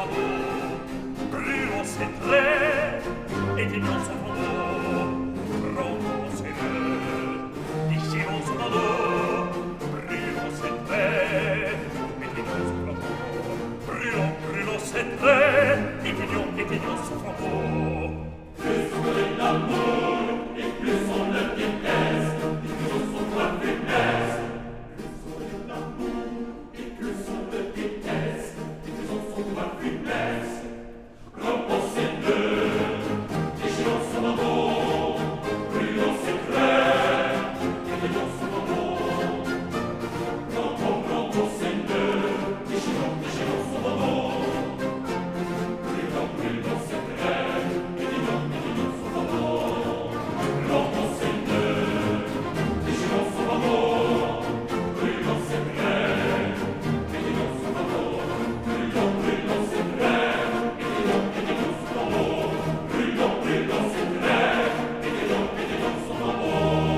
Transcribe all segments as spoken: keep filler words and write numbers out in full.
bandeau, brûlons ses traits, éteignons son flambeau, rompons ses nœuds, déchirons son bandeau, brûlons ses traits, éteignons son flambeau, brûlons, brûlons ses traits, éteignons, éteignons son flambeau. Plus on connaît l'amour, et plus on le déteste, et plus on s'en voit funeste. Plus on connaît l'amour, et plus on le déteste, et plus on s'en voit funeste. Rompons ses nœuds, déchirons son bandeau, brûlons ses traits, éteignons son flambeau. Rompons, rompons ses nœuds, déchirons, déchirons son bandeau, brûlons, brûlons ses traits, éteignons, éteignons son flambeau. Rompons ses nœuds, déchirons son bandeau, brûlons ses traits, éteignons son flambeau. Brûlons, brûlons ses traits, éteignons, éteignons son flambeau. Brûlons, brûlons ses traits, éteignons, éteignons son flambeau.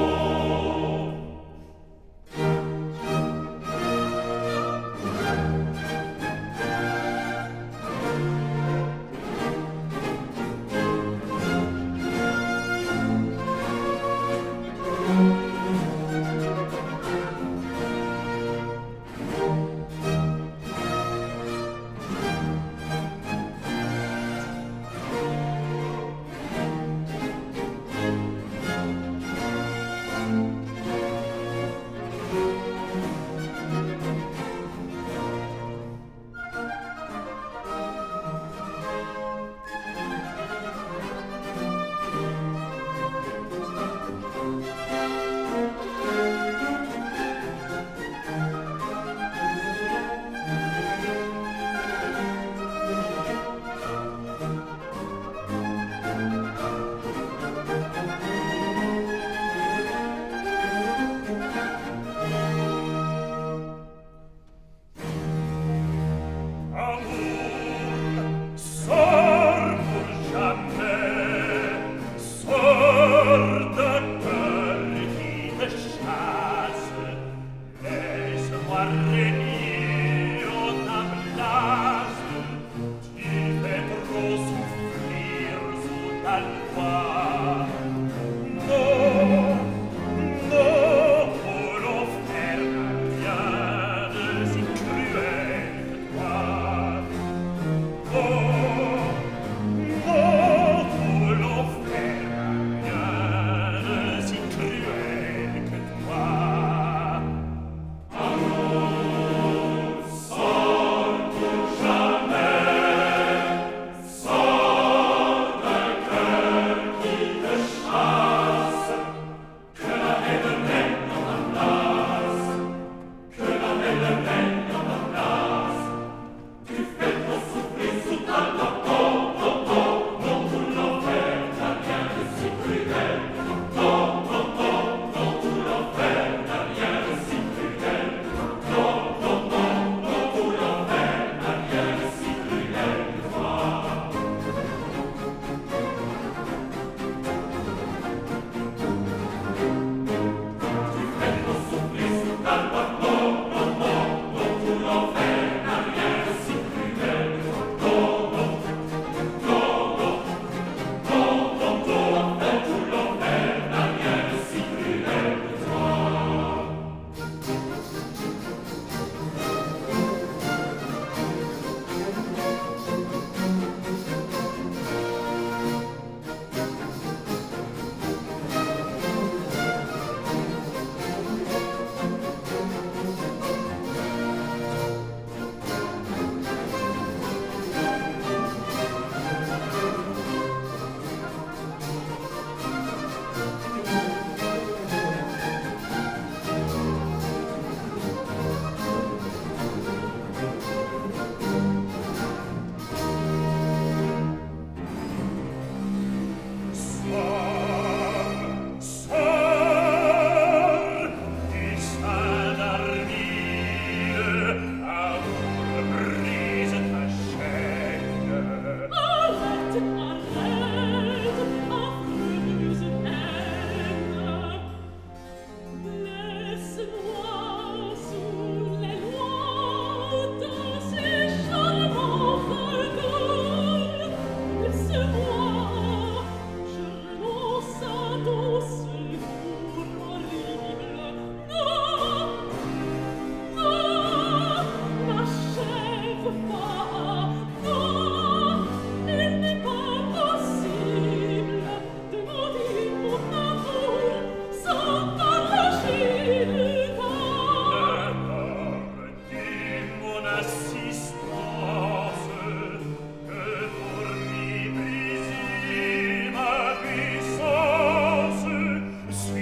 Amour, sors pour jamais, sors de cœur qui te chasse, laisse-moi régner en ta place, tu fais trop souffrir sous ta loi. Non, non, pour l'enfer n'a rien de si cruel que toi. Oh, oh, pour l'enfer n'a rien de si cruel que toi. Amour,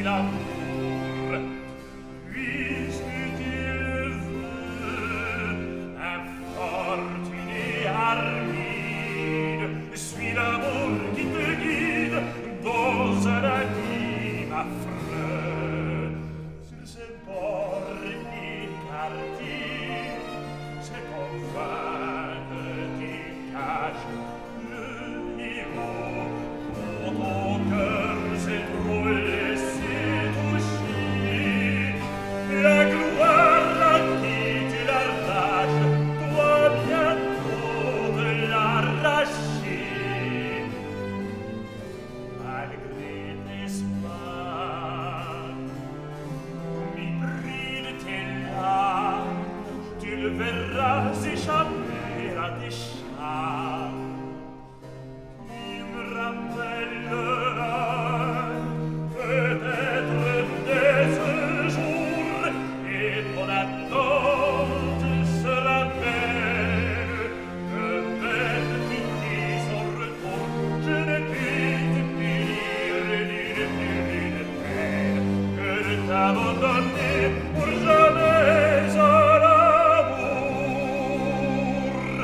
l'amour. Puisqu'il veut infortuné Armide, suis l'amour qui te guide dans un abîme affreux. Sur ce bord écarté, c'est enfin que tu caches le héros. Pour ton cœur s'est trop laissé toucher, la gloire à qui tu l'arraches doit bientôt te l'arracher. Malgré tes spades, mépris de tes larmes, tu le verras échapper à tes charmes. Tu me rappelleras peut-être dès ce jour, et ton attente sera belle. Que belle finit son retour, je ne puis te punir d'une d'une peine que de t'abandonner pour jamais à l'amour.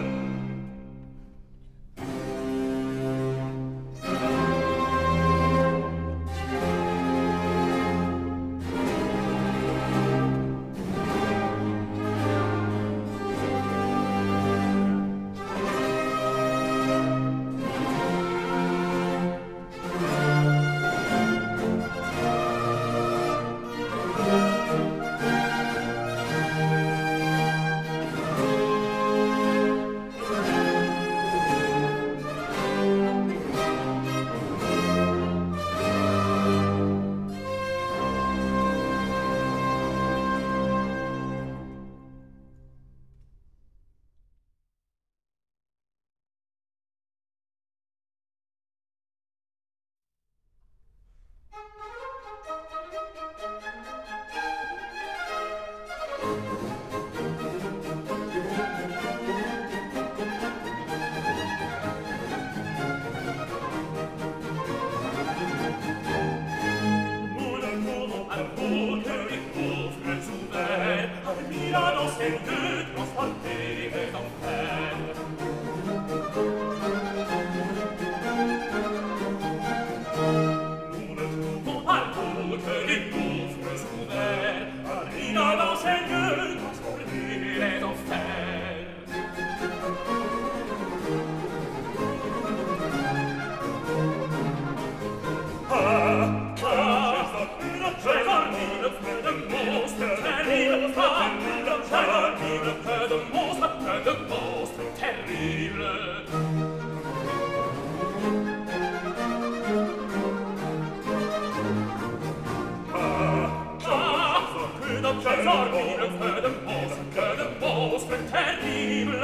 Mon amour, amour, que les pauvres ouverts, Armida dans ses deux transportés les enfers. Nous ne trouvons pas l'amour que les pauvres ouverts, Armida dans ses deux transportés les enfers. Ah, ah, j'ai dormi le feu de monstre terrible. Ah, j'ai dormi le feu de monstre, feu de monstre terrible. Ah, ah, j'ai dormi le feu de monstre, feu de monstre terrible.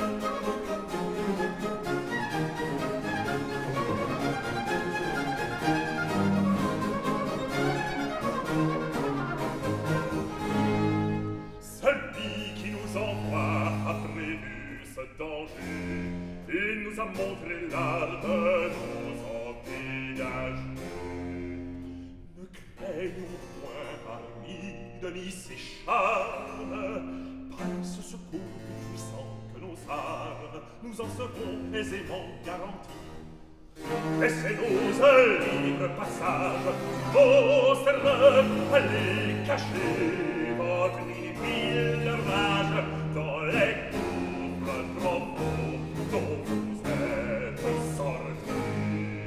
Celui qui nous envoie a prévu ce danger et nous a montré l'art de nous en dégager. Ne craignons point Armide ni ses charmes, par ce secours plus puissant que nos armes, nous en serons aisément garantis. Laissez-nous un libre passage, monstres, allez cacher votre inutile rage dans les gouffres profonds dont vous êtes sortis.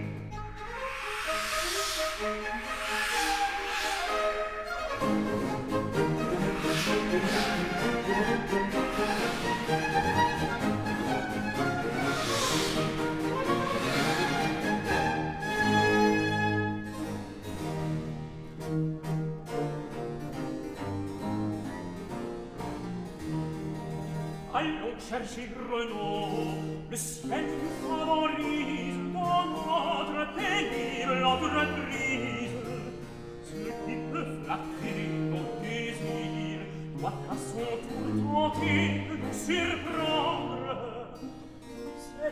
Allons chercher Renaud, le ciel nous favorise dans notre pénible entreprise. Ce qui peut flatter nos désirs doit à son tour tenter de nous surprendre. C'est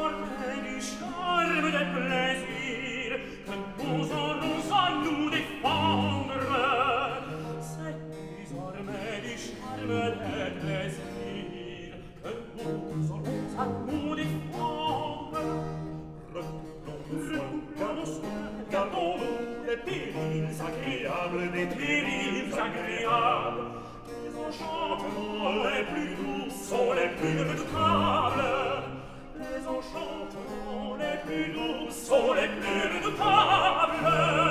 désormais du charme des plaisirs que nous aurons à nous défendre. effroyables, des terribles agréables. Les enchantements les plus doux sont les plus redoutables. Les enchantements les plus doux sont les plus redoutables.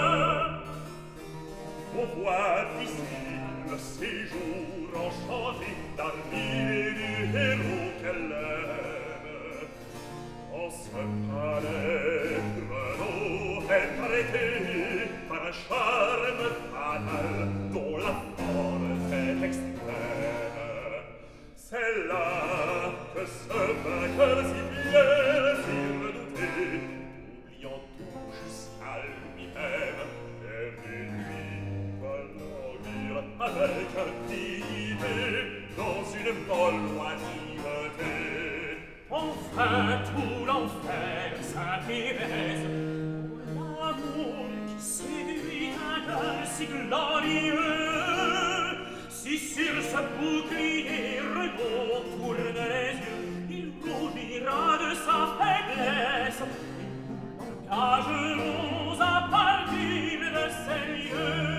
On voit ici le séjour enchanté d'Armide et du héros qu'elle aime. En ce palais, Renaud est arrêté par un charme fatal dont la force est extrême. C'est là que ce vainqueur si fier, si redouté, oubliant tout jusqu'à lui-même, perdu lui va languir avec dignité dans une molle oisiveté. Enfin tout l'enfer s'intéresse pour l'amour qui séduit un cœur si glorieux. Si sur ce bouclier Renaud tourne les yeux, il rougira de sa faiblesse, et nous l'engagerons à partir de ces lieux.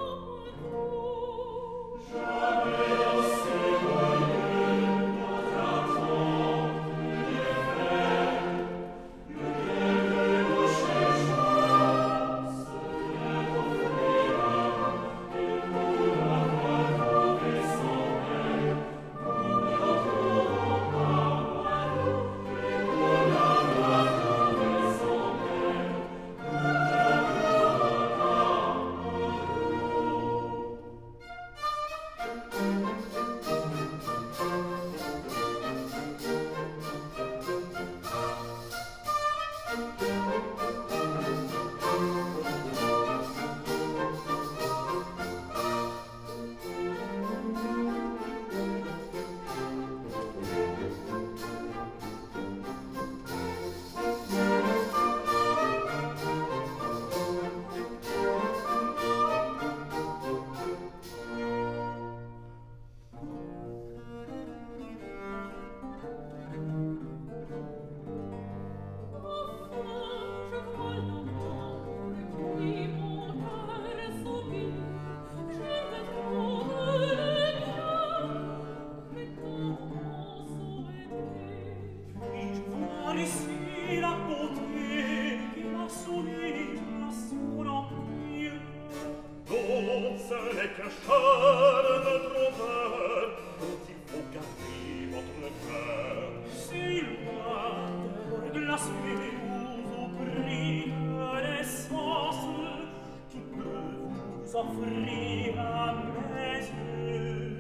Jamais aussi grâce vous ouvrir les sens qui peut vous offrir à mes yeux.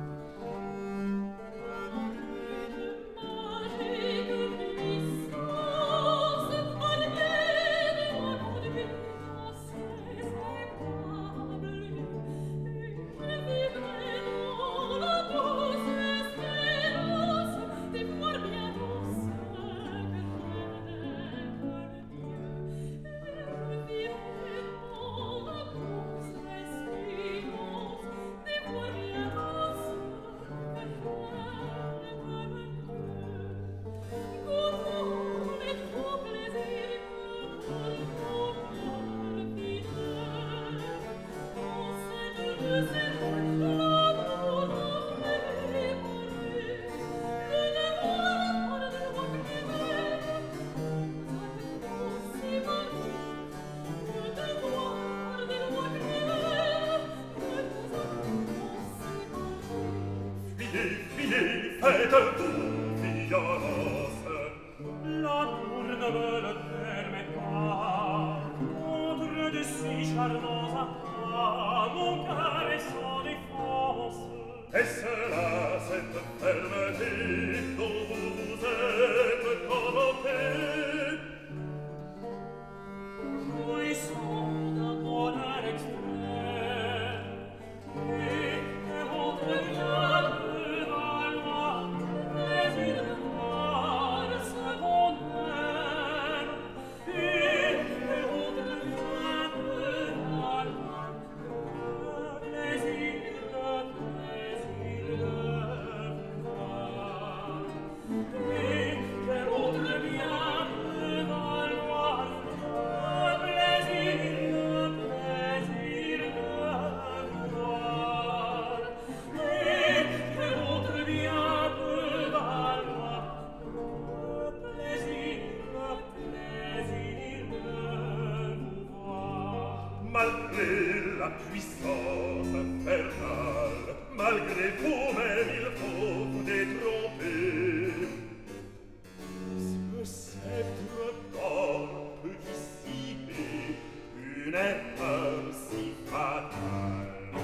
Faites-vous violence. L'amour ne me le permet pas. Contre de si charmants accords, mon cœur est sans défense. Est-ce là cette fermeté dont vous vous êtes contenté? Jouissons d'un bonheur extrême, et que votre cœur peut valoir plaisir de voir ce bonheur, et que votre cœur peut valoir plaisir, plaisir de voir, et que votre bien peut valoir plaisir, plaisir de voir, et que votre bien peut valoir plaisir, plaisir de voir. Malgré la puissance infernale, malgré vous-même, il faut vous détromper. Ce sceptre d'or peut dissiper une erreur si fatale.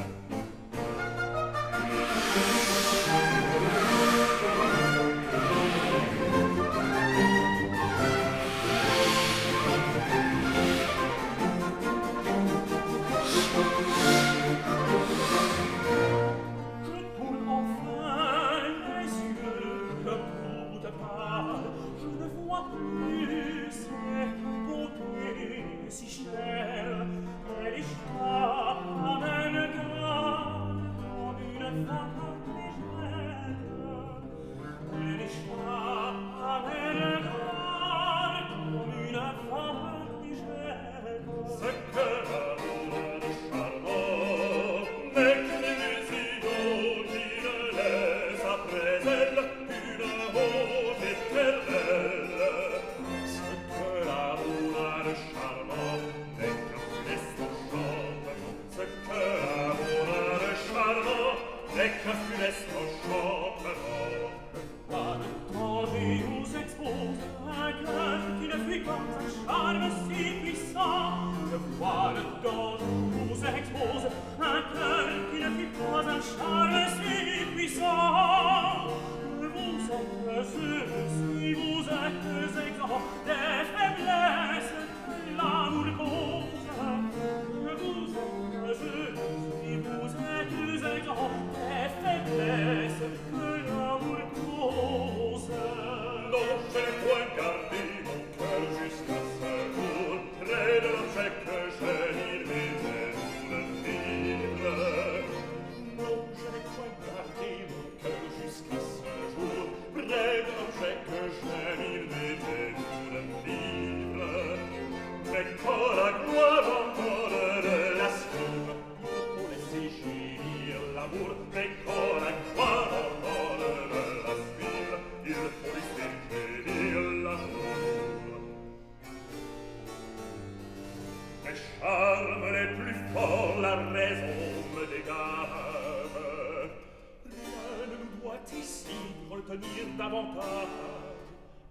Je tourne enfin les yeux, je broute pas, je ne vois plus cette beauté si chère. Elle échappe à mes regards comme une femme légère. Elle échappe à mes regards comme une femme légère. Ce que l'amour de charmant n'est qu'une illusion qui ne laisse après elle une honte éternelle.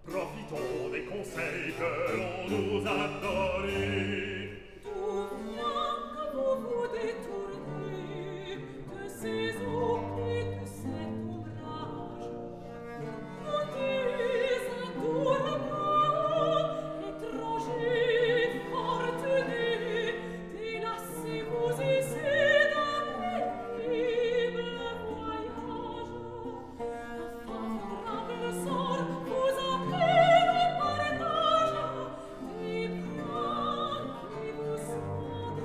Profitons des conseils que l'on nous a donnés. D'où vient que vous vous détournez de ces eaux et de cet ombrage? Vous dites un tourment, étranger, fortuné, délassez-vous ici d'un pénible voyage. Un favorable sort vous appelle au partage des plans qui vous sont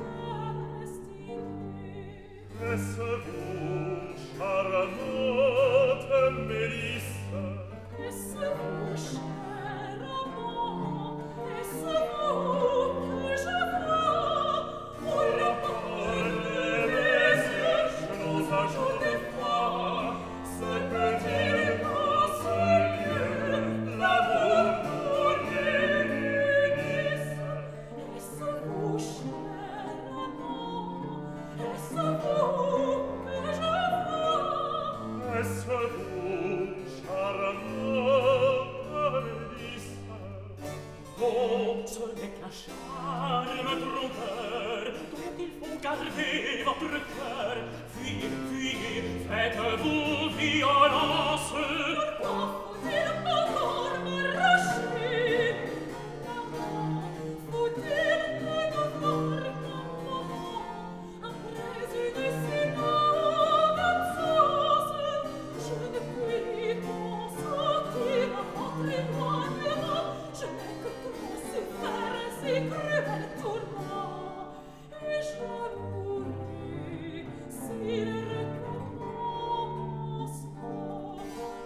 destinés. Est-ce vous, charmante Mélisse? Est-ce vous, cher amant? Est-ce vous que je vois? Oh, le bord de mes yeux, Je n'ose à jour des fois, ce petit dans ce lieu, l'amour pour Mélisse. Est-ce vous, cher amant? Est-ce vous que je vois? Est-ce vous, charmante Mélisse? Oh, ce n'est qu'un charme trompeur dont il faut garder votre cœur. Fuyez, fuyez, faites-vous violence. Pourquoi faut-il encore m'arracher la main? Faut-il me devoir qu'un moment, après une si longue absence, je ne puis consentir à votre éloignement? Je n'ai que trop souffert un si cruel tourment, et j'avouerai s'il réclame mon sang.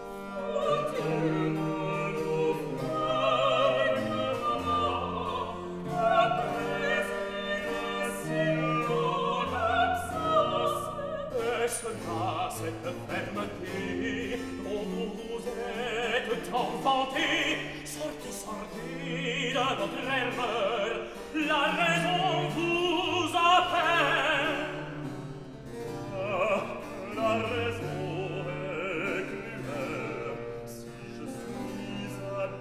Faut-il nous faire comment, après une si longue absence? Est-ce là cette fermeté dont vous vous êtes enfanté? Sortez, sortez de votre erreur, la raison vous appelle. Ah, la raison est cruelle. Si je suis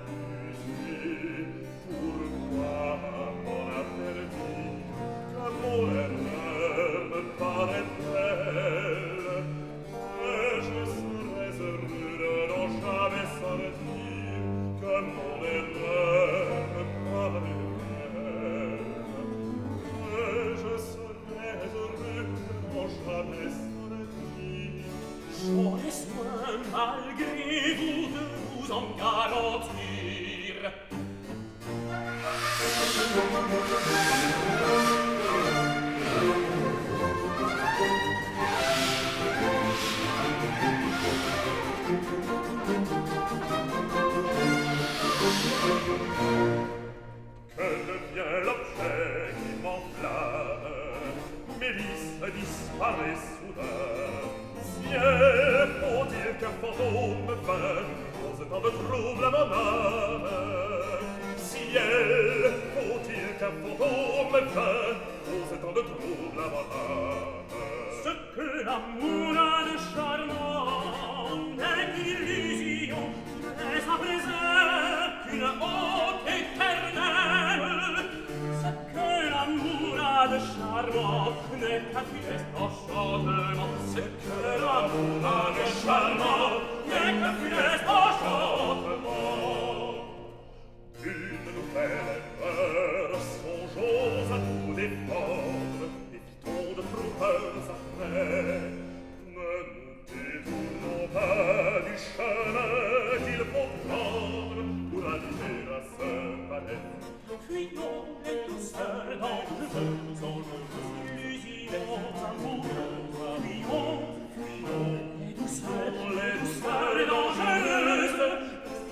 abusé, pourquoi m'en a-t-elle dit que mon erreur me paraît belle? Et je serais heureux de n'en jamais sortir, que mon erreur me paraît belle. Et je serais heureux de n'en jamais sortir. J'aurais soin, malgré vous, de vous en garantir. Que devient l'objet qui m'enflamme? Mélisse disparaît soudain. Ciel, faut-il qu'un fantôme vienne cause tant de trouble à mon âme? Ciel, faut-il qu'un fantôme vienne cause tant de trouble à mon âme? Ce que l'amour a de charmant n'est qu'une illusion, n'est à présent qu'une haute éternelle. Ce que l'amour a de charmant n'est qu'un funeste enchantement. Ce que l'amour a de charmant n'est qu'un funeste enchantement. Une nouvelle erreur, songeons à tout défendre, évitons de trompeurs après. Ne nous détournons pas du chemin qu'il faut prendre pour arriver à ce palais. Fuyons les douceurs dangereuses, dangereuses illusions amoureuses. Fuyons, fuyons les douceurs, les douceurs dangereuses.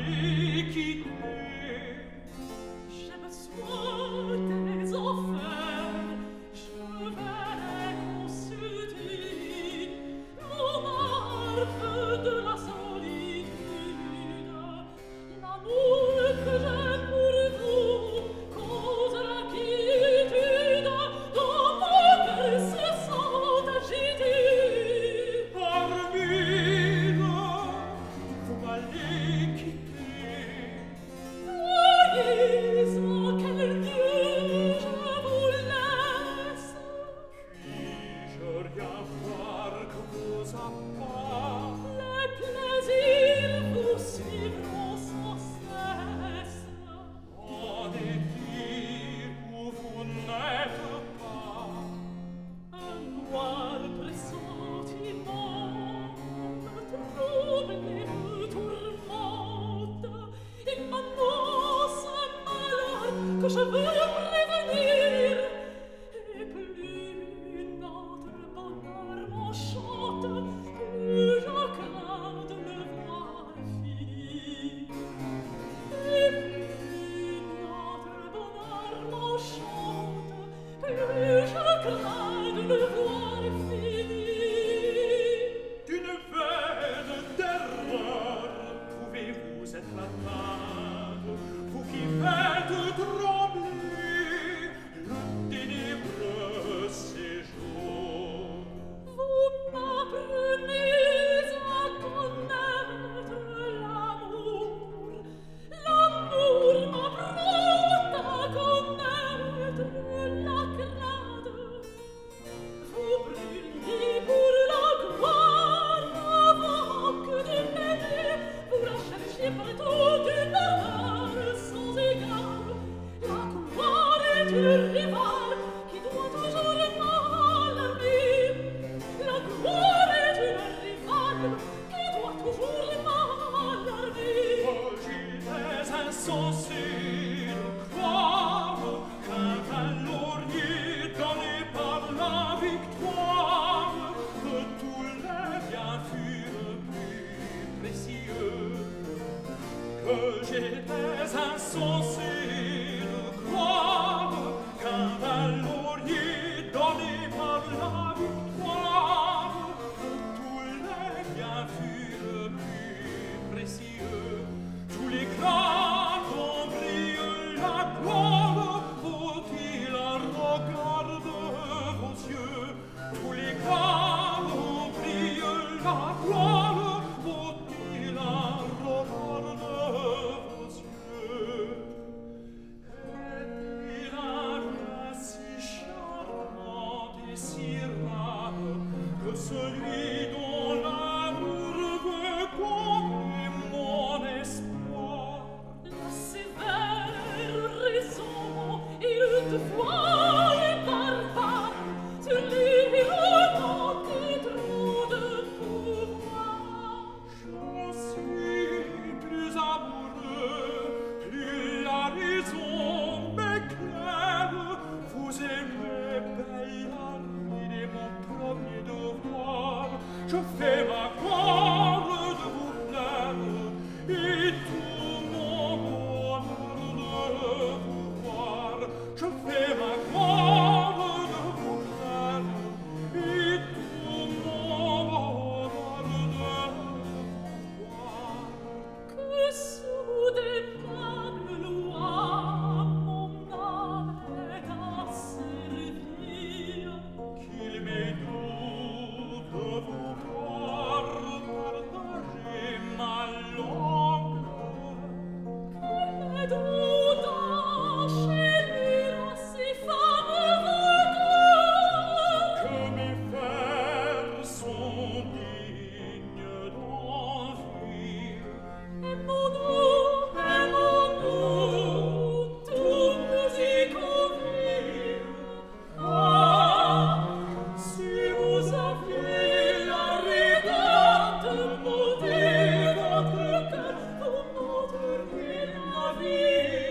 Vie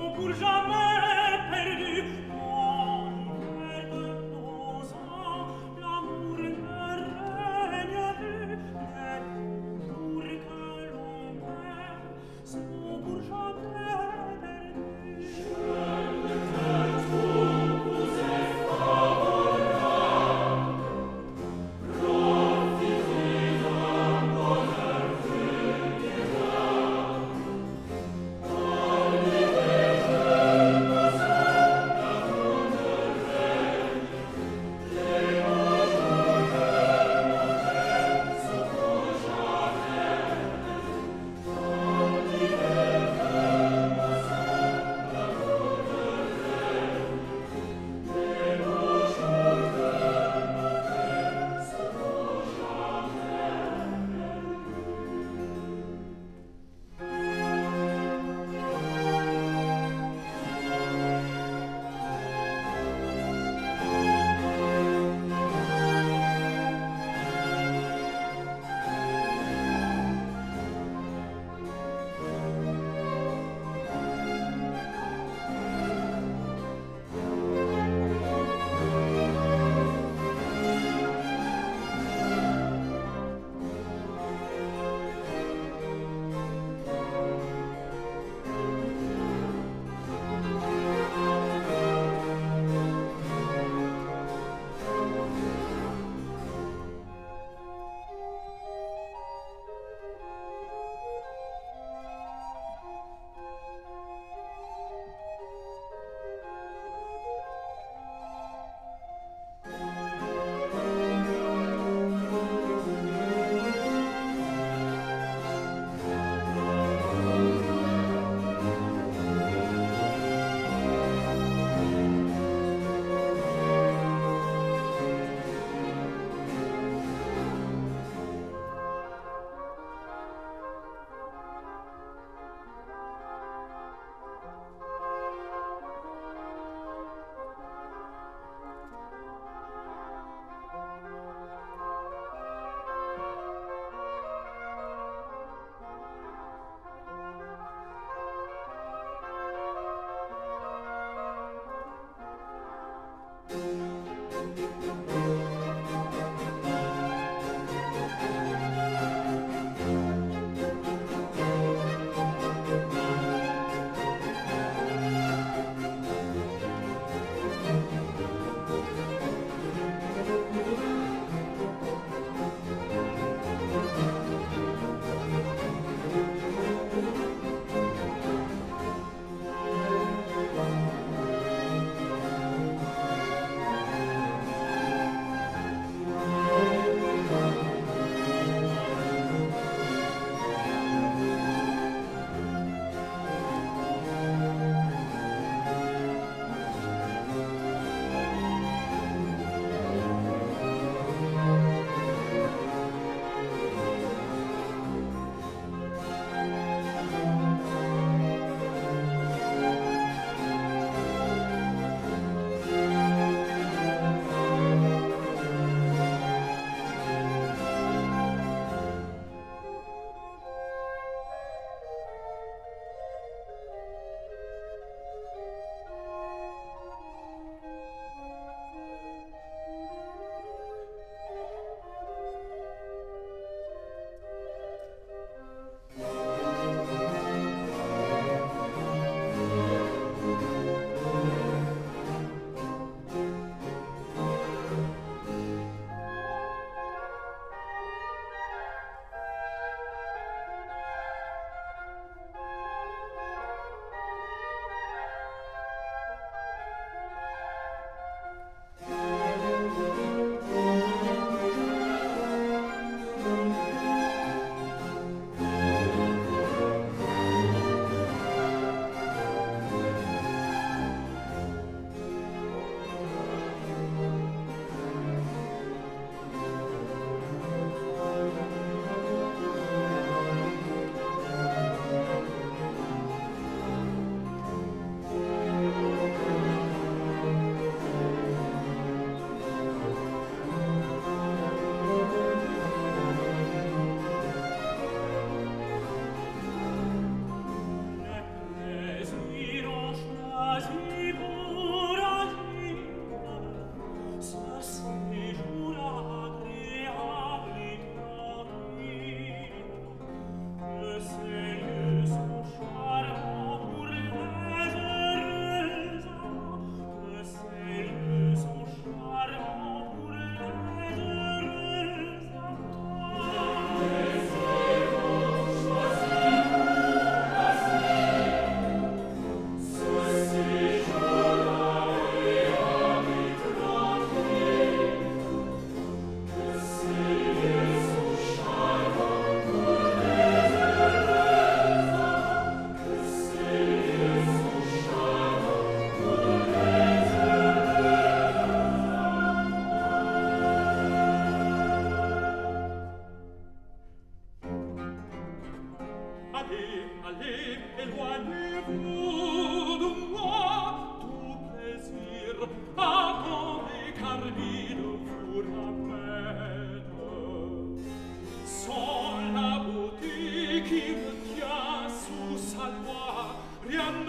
pour jamais perdu. En quelques ans, l'amour ne règne plus. Les jours que l'on aime sont pour jamais perdus. Je ne trouve vous est favorable. Profitez d'un bonheur vénérable. Allez,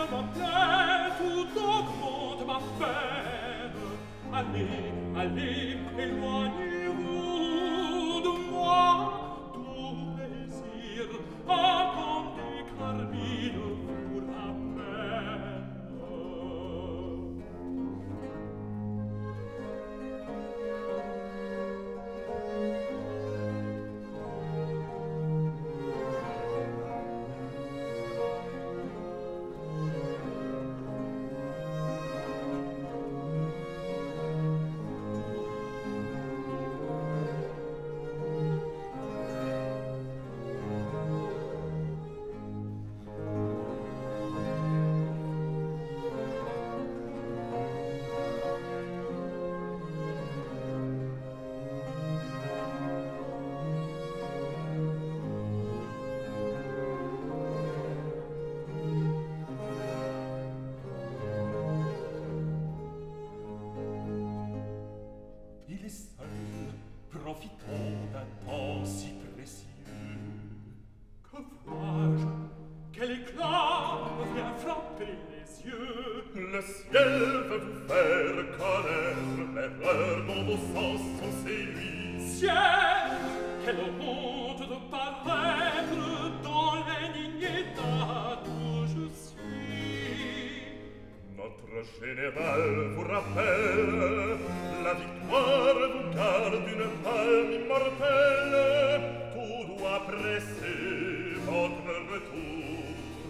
ma plaie, tout augmente ma peine. Allez, allez, éloignez-vous de moi, tout plaisir, attendez Carmine vous ramène. Il est seul, profitant d'un temps si précieux. Que vois-je? Quel éclat me vient frapper les yeux? Le ciel veut vous faire connaître l'erreur dont vos sens sont séduits. Ciel, quelle honte de paraître dans l'indigne état où je suis. Notre général vous rappelle, la victoire vous garde une palme immortelle. Tout doit presser votre retour.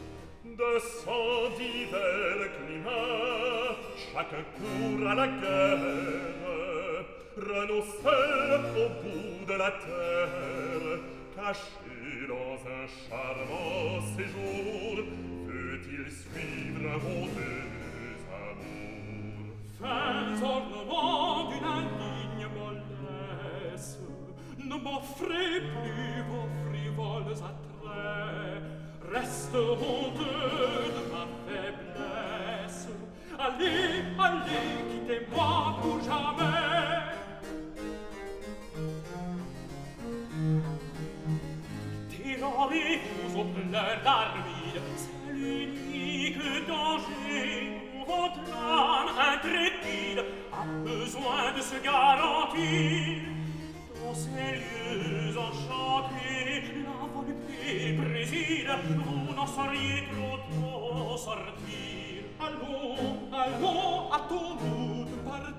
De cent divers climats, chacun court à la guerre. Renaud seul au bout de la terre, caché dans un charmant séjour, veut-il suivre vos deux amours? Fins ornements d'une indigne mollesse, ne m'offrez plus vos frivoles attraits, reste honteux de ma faiblesse. Allez, allez, quittez-moi pour jamais. Tirez-vous au plein d'armide, c'est l'unique danger où votre âme intrépide a besoin de se garantir. Dans ces lieux enchantés, la volupté préside, vous n'en sauriez trop tôt sortir. Allons, allons, hâtons-nous de partir.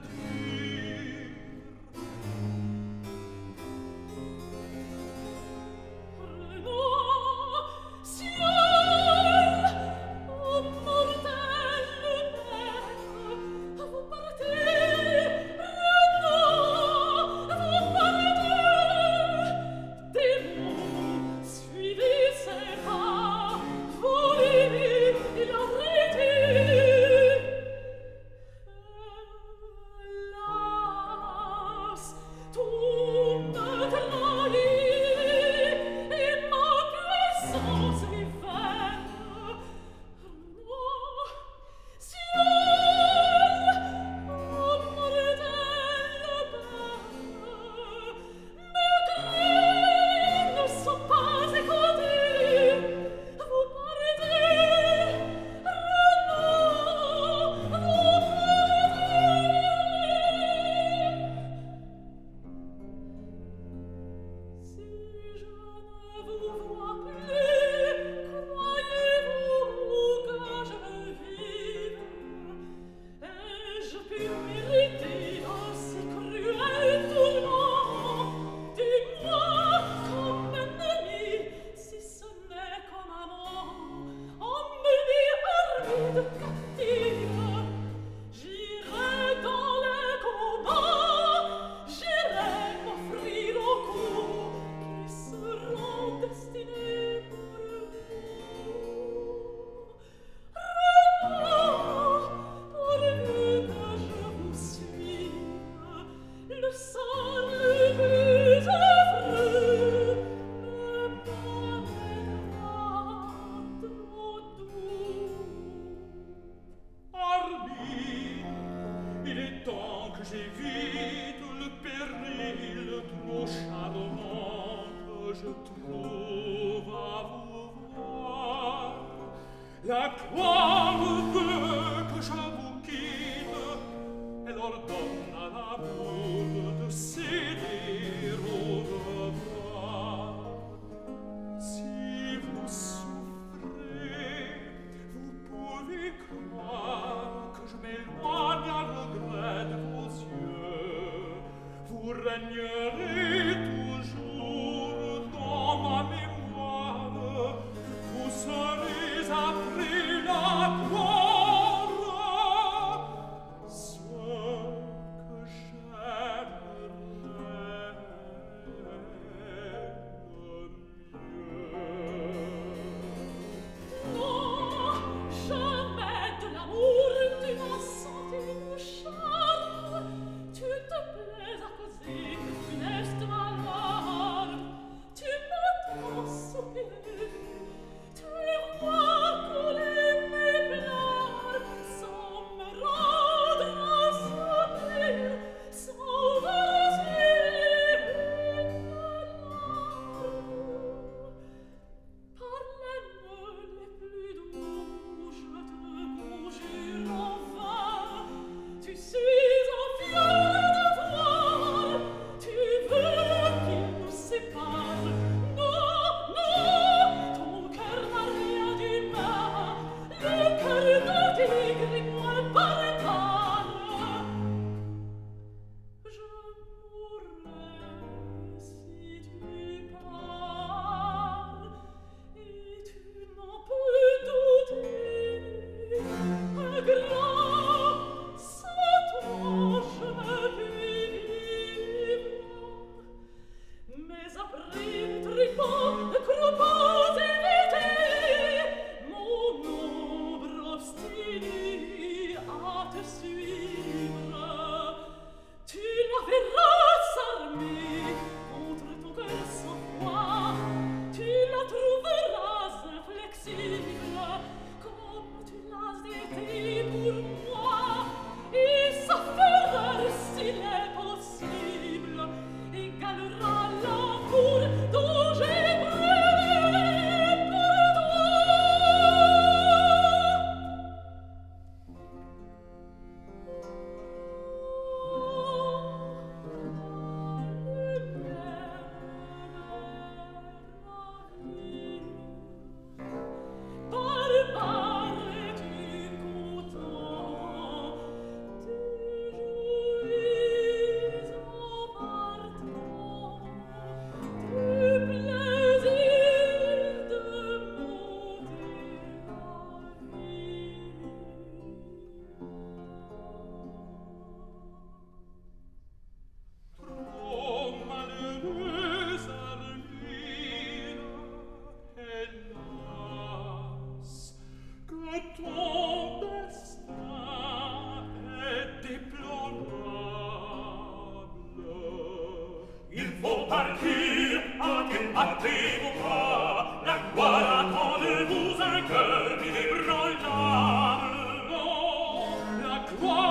La gloire veut que je vous quitte, elle ordonne à l'amour de céder au devoir. Si vous souffrez, vous pouvez croire que je m'éloigne à regret de vos yeux. Vous régnerez toujours dans ma mémoire, vous serez après la gloire ce que j'aimerais le mieux. Non, jamais de l'amour tu n'as senti le charme. Tu te plais à causer que funeste malheur. Tu m'entends soupirer, tu vois couler mes pleurs, sans me rendre sourire, sans verser une larme. Par les mots les plus doux, je te conjure en vain. Tu suis en fiole de voir, tu veux qu'il nous sépare. Non, non, ton cœur n'a rien d'humain, le cœur d'un tigre est moins baritane. Je mourrai si tu pars, et tu n'en peux douter. Un grand, sans toi je ne puis vivre. Mais après tripot, croupons évités, mon ombre obstinée à te suivre. Tu la verras s'armer contre ton cœur sans foi, tu la trouveras inflexible comme tu l'as été pour moi, et sa fureur, s'il est possible, égalera l'amour dont j'ai brûlé pour toi. La gloire